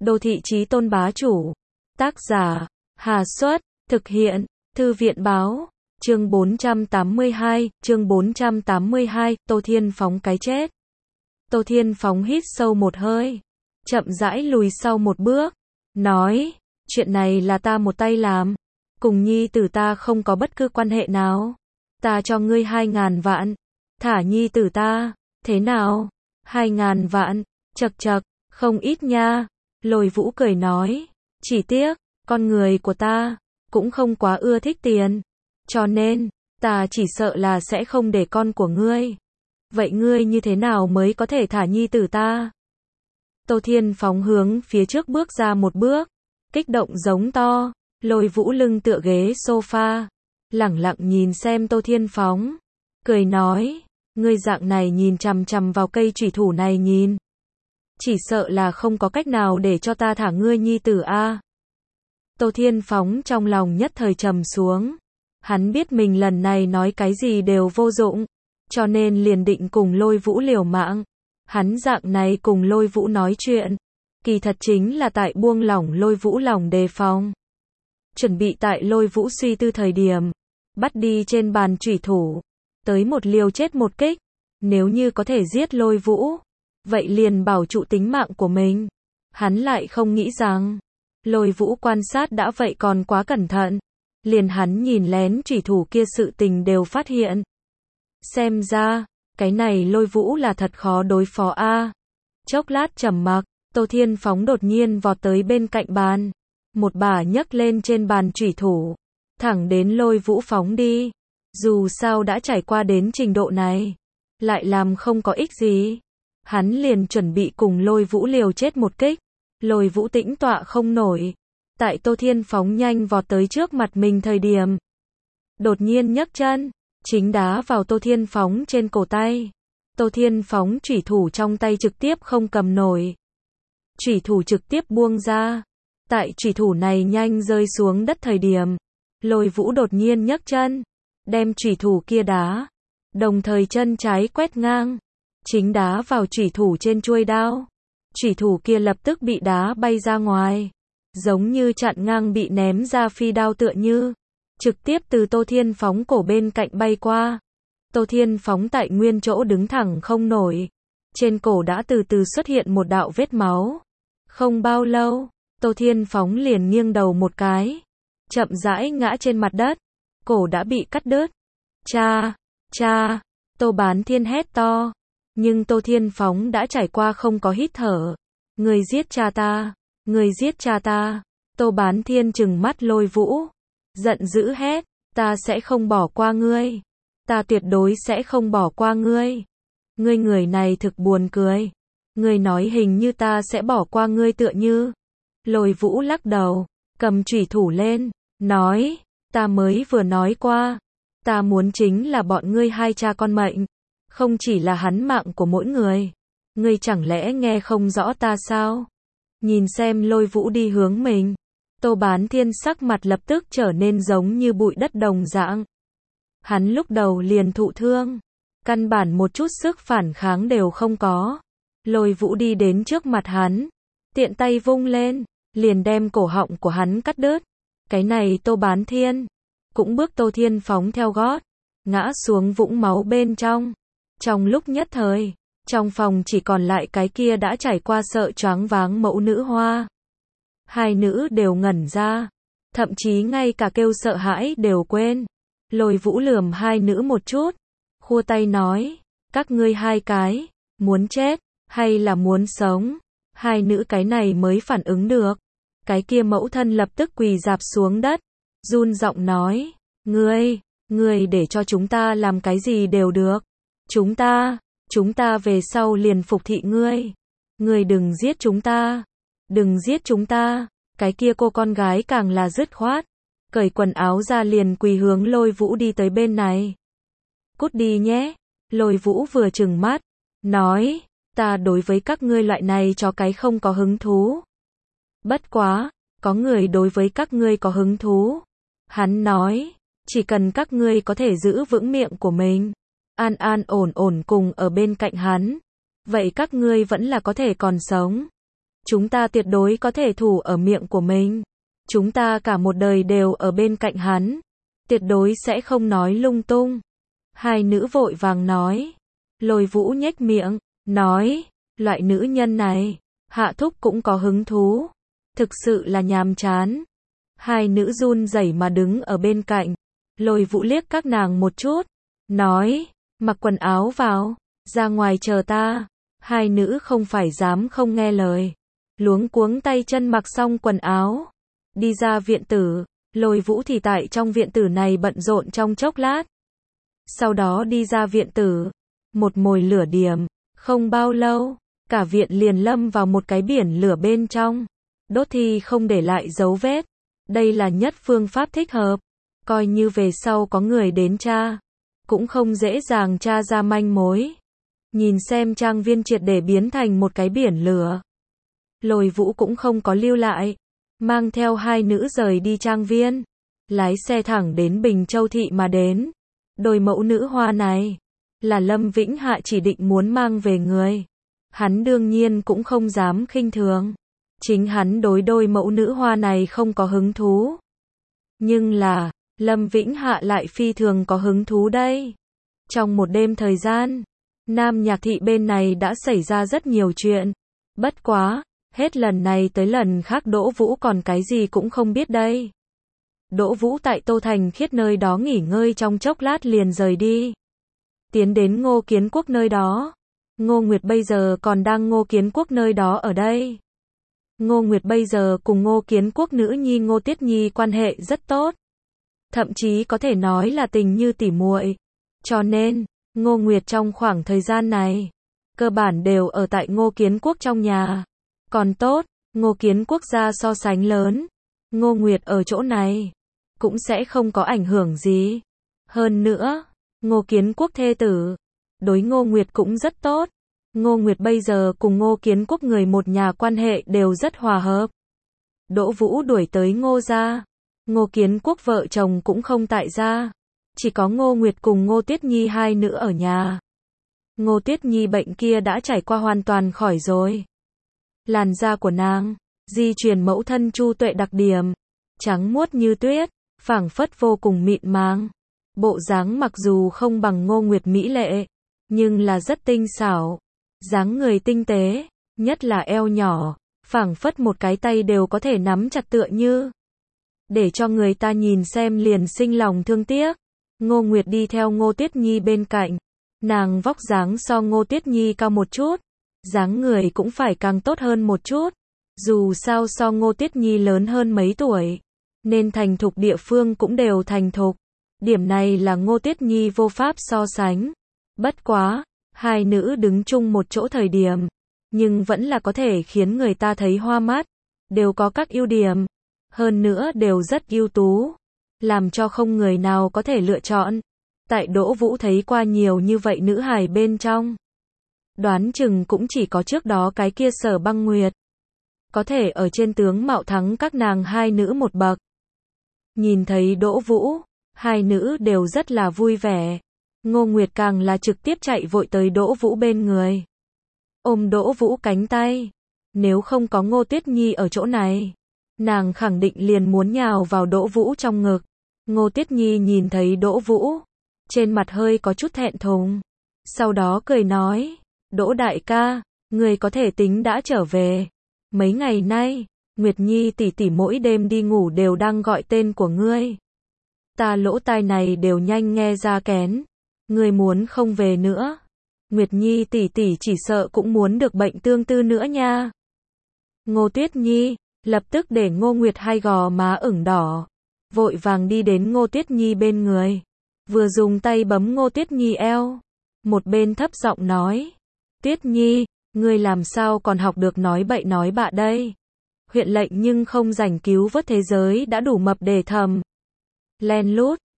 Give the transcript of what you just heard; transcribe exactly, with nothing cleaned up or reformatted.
Đô thị chí tôn bá chủ. Tác giả, Hà Xuất, thực hiện, Thư viện báo. Chương bốn trăm tám mươi hai, chương bốn trăm tám mươi hai, Tô Thiên Phóng cái chết. Tô Thiên Phóng hít sâu một hơi, chậm rãi lùi sau một bước, nói, chuyện này là ta một tay làm, cùng nhi tử ta không có bất cứ quan hệ nào. Ta cho ngươi hai ngàn vạn, thả nhi tử ta, thế nào? Hai ngàn vạn, chật chật, không ít nha. Lôi Vũ cười nói, chỉ tiếc, con người của ta, cũng không quá ưa thích tiền. Cho nên, ta chỉ sợ là sẽ không để con của ngươi. Vậy ngươi như thế nào mới có thể thả nhi tử ta? Tô Thiên Phóng hướng phía trước bước ra một bước, kích động giống to. Lôi Vũ lưng tựa ghế sofa, lẳng lặng nhìn xem Tô Thiên Phóng, cười nói, ngươi dạng này nhìn chằm chằm vào cây chủy thủ này nhìn, chỉ sợ là không có cách nào để cho ta thả ngươi nhi tử a. Tô Thiên Phóng trong lòng nhất thời trầm xuống, hắn biết mình lần này nói cái gì đều vô dụng, cho nên liền định cùng Lôi Vũ liều mạng. Hắn dạng này cùng Lôi Vũ nói chuyện, kỳ thật chính là tại buông lỏng Lôi Vũ lòng đề phòng. Chuẩn bị tại Lôi Vũ suy tư thời điểm, bắt đi trên bàn chủy thủ, tới một liều chết một kích, nếu như có thể giết Lôi Vũ, vậy liền bảo trụ tính mạng của mình. Hắn lại không nghĩ rằng, Lôi Vũ quan sát đã vậy còn quá cẩn thận, liền hắn nhìn lén chủy thủ kia sự tình đều phát hiện. Xem ra, cái này Lôi Vũ là thật khó đối phó a. Chốc lát trầm mặc, Tô Thiên Phóng đột nhiên vọt tới bên cạnh bàn, một bà nhấc lên trên bàn chủy thủ, thẳng đến Lôi Vũ phóng đi. Dù sao đã trải qua đến trình độ này, lại làm không có ích gì. Hắn liền chuẩn bị cùng Lôi Vũ liều chết một kích. Lôi Vũ tĩnh tọa không nổi. Tại Tô Thiên Phóng nhanh vọt tới trước mặt mình thời điểm, đột nhiên nhấc chân, chính đá vào Tô Thiên Phóng trên cổ tay. Tô Thiên Phóng chủy thủ trong tay trực tiếp không cầm nổi. Chủy thủ trực tiếp buông ra. Tại chủy thủ này nhanh rơi xuống đất thời điểm, Lôi Vũ đột nhiên nhấc chân, đem chủy thủ kia đá, đồng thời chân trái quét ngang, chính đá vào chủy thủ trên chuôi đao. Chủy thủ kia lập tức bị đá bay ra ngoài, giống như chặn ngang bị ném ra phi đao tựa như, trực tiếp từ Tô Thiên Phóng cổ bên cạnh bay qua. Tô Thiên Phóng tại nguyên chỗ đứng thẳng không nổi, trên cổ đã từ từ xuất hiện một đạo vết máu. Không bao lâu, Tô Thiên Phóng liền nghiêng đầu một cái, chậm rãi ngã trên mặt đất, cổ đã bị cắt đứt. Cha, cha, Tô Bán Thiên hét to, nhưng Tô Thiên Phóng đã trải qua không có hít thở. Người giết cha ta, người giết cha ta. Tô Bán Thiên trừng mắt Lôi Vũ, giận dữ hét, ta sẽ không bỏ qua ngươi, ta tuyệt đối sẽ không bỏ qua ngươi. Ngươi người này thực buồn cười, ngươi nói hình như ta sẽ bỏ qua ngươi tựa như. Lôi Vũ lắc đầu, cầm chủy thủ lên, nói, ta mới vừa nói qua, ta muốn chính là bọn ngươi hai cha con mệnh, không chỉ là hắn mạng của mỗi người. Ngươi chẳng lẽ nghe không rõ ta sao? Nhìn xem Lôi Vũ đi hướng mình, Tô Bán Thiên sắc mặt lập tức trở nên giống như bụi đất đồng dạng. Hắn lúc đầu liền thụ thương, căn bản một chút sức phản kháng đều không có. Lôi Vũ đi đến trước mặt hắn, tiện tay vung lên, liền đem cổ họng của hắn cắt đứt. Cái này Tô Bán Thiên cũng bước Tô Thiên Phóng theo gót, ngã xuống vũng máu bên trong. Trong lúc nhất thời, trong phòng chỉ còn lại cái kia đã trải qua sợ choáng váng mẫu nữ Hoa. Hai nữ đều ngẩn ra, thậm chí ngay cả kêu sợ hãi đều quên. Lôi Vũ lườm hai nữ một chút, khua tay nói, các ngươi hai cái, muốn chết, hay là muốn sống? Hai nữ cái này mới phản ứng được. Cái kia mẫu thân lập tức quỳ rạp xuống đất, run giọng nói, ngươi, ngươi để cho chúng ta làm cái gì đều được. Chúng ta, chúng ta về sau liền phục thị ngươi. Ngươi đừng giết chúng ta, đừng giết chúng ta. Cái kia cô con gái càng là dứt khoát, cởi quần áo ra liền quỳ hướng Lôi Vũ đi tới bên này. Cút đi nhé. Lôi Vũ vừa trừng mắt, nói, ta đối với các ngươi loại này cho cái không có hứng thú. Bất quá, có người đối với các ngươi có hứng thú. Hắn nói, chỉ cần các ngươi có thể giữ vững miệng của mình, an an ổn ổn cùng ở bên cạnh hắn, vậy các ngươi vẫn là có thể còn sống. Chúng ta tuyệt đối có thể thủ ở miệng của mình. Chúng ta cả một đời đều ở bên cạnh hắn. Tuyệt đối sẽ không nói lung tung. Hai nữ vội vàng nói. Lôi Vũ nhếch miệng, nói, loại nữ nhân này, Hạ thúc cũng có hứng thú. Thực sự là nhàm chán. Hai nữ run rẩy mà đứng ở bên cạnh. Lôi Vũ liếc các nàng một chút, nói, mặc quần áo vào, ra ngoài chờ ta. Hai nữ không phải dám không nghe lời. Luống cuống tay chân mặc xong quần áo. Đi ra viện tử. Lôi Vũ thì tại trong viện tử này bận rộn trong chốc lát. Sau đó đi ra viện tử. Một mồi lửa điểm. Không bao lâu, cả viện liền lâm vào một cái biển lửa bên trong. Đốt thì không để lại dấu vết. Đây là nhất phương pháp thích hợp. Coi như về sau có người đến tra, cũng không dễ dàng tra ra manh mối. Nhìn xem trang viên triệt để biến thành một cái biển lửa. Lôi Vũ cũng không có lưu lại. Mang theo hai nữ rời đi trang viên. Lái xe thẳng đến Bình Châu Thị mà đến. Đôi mẫu nữ hoa này là Lâm Vĩnh Hạ chỉ định muốn mang về người. Hắn đương nhiên cũng không dám khinh thường. Chính hắn đối đôi mẫu nữ hoa này không có hứng thú. Nhưng là, Lâm Vĩnh Hạ lại phi thường có hứng thú đây. Trong một đêm thời gian, Nam Nhạc Thị bên này đã xảy ra rất nhiều chuyện. Bất quá, hết lần này tới lần khác Đỗ Vũ còn cái gì cũng không biết đây. Đỗ Vũ tại Tô Thành Khiết nơi đó nghỉ ngơi trong chốc lát liền rời đi. Tiến đến Ngô Kiến Quốc nơi đó. Ngô Nguyệt bây giờ còn đang Ngô Kiến Quốc nơi đó ở đây. Ngô Nguyệt bây giờ cùng Ngô Kiến Quốc nữ nhi Ngô Tiết Nhi quan hệ rất tốt. Thậm chí có thể nói là tình như tỉ muội. Cho nên, Ngô Nguyệt trong khoảng thời gian này, cơ bản đều ở tại Ngô Kiến Quốc trong nhà. Còn tốt, Ngô Kiến Quốc gia so sánh lớn. Ngô Nguyệt ở chỗ này, cũng sẽ không có ảnh hưởng gì. Hơn nữa, Ngô Kiến Quốc thê tử, đối Ngô Nguyệt cũng rất tốt. Ngô Nguyệt bây giờ cùng Ngô Kiến Quốc người một nhà quan hệ đều rất hòa hợp. Đỗ Vũ đuổi tới Ngô gia. Ngô Kiến Quốc vợ chồng cũng không tại gia. Chỉ có Ngô Nguyệt cùng Ngô Tiết Nhi hai nữ ở nhà. Ngô Tiết Nhi bệnh kia đã trải qua hoàn toàn khỏi rồi. Làn da của nàng, di truyền mẫu thân Chu Tuệ đặc điểm. Trắng muốt như tuyết, phảng phất vô cùng mịn màng. Bộ dáng mặc dù không bằng Ngô Nguyệt mỹ lệ, nhưng là rất tinh xảo. Dáng người tinh tế, nhất là eo nhỏ, phảng phất một cái tay đều có thể nắm chặt tựa như. Để cho người ta nhìn xem liền sinh lòng thương tiếc. Ngô Nguyệt đi theo Ngô Tiết Nhi bên cạnh. Nàng vóc dáng so Ngô Tiết Nhi cao một chút. Dáng người cũng phải càng tốt hơn một chút. Dù sao so Ngô Tiết Nhi lớn hơn mấy tuổi. Nên thành thục địa phương cũng đều thành thục. Điểm này là Ngô Tiết Nhi vô pháp so sánh. Bất quá, hai nữ đứng chung một chỗ thời điểm. Nhưng vẫn là có thể khiến người ta thấy hoa mắt. Đều có các ưu điểm. Hơn nữa đều rất ưu tú. Làm cho không người nào có thể lựa chọn. Tại Đỗ Vũ thấy qua nhiều như vậy nữ hài bên trong. Đoán chừng cũng chỉ có trước đó cái kia Sở Băng Nguyệt. Có thể ở trên tướng mạo thắng các nàng hai nữ một bậc. Nhìn thấy Đỗ Vũ, hai nữ đều rất là vui vẻ. Ngô Nguyệt càng là trực tiếp chạy vội tới Đỗ Vũ bên người. Ôm Đỗ Vũ cánh tay. Nếu không có Ngô Tiết Nhi ở chỗ này, nàng khẳng định liền muốn nhào vào Đỗ Vũ trong ngực. Ngô Tiết Nhi nhìn thấy Đỗ Vũ, trên mặt hơi có chút thẹn thùng. Sau đó cười nói, Đỗ đại ca, người có thể tính đã trở về. Mấy ngày nay, Nguyệt Nhi tỷ tỷ mỗi đêm đi ngủ đều đang gọi tên của ngươi. Ta lỗ tai này đều nhanh nghe ra kén. Ngươi muốn không về nữa, Nguyệt Nhi tỷ tỷ chỉ sợ cũng muốn được bệnh tương tư nữa nha. Ngô Tuyết Nhi lập tức để Ngô Nguyệt hai gò má ửng đỏ, vội vàng đi đến Ngô Tuyết Nhi bên người, vừa dùng tay bấm Ngô Tuyết Nhi eo, một bên thấp giọng nói, Tuyết Nhi, ngươi làm sao còn học được nói bậy nói bạ đây? Huyện lệnh nhưng không rảnh cứu vớt thế giới đã đủ mập để thầm. Len lút,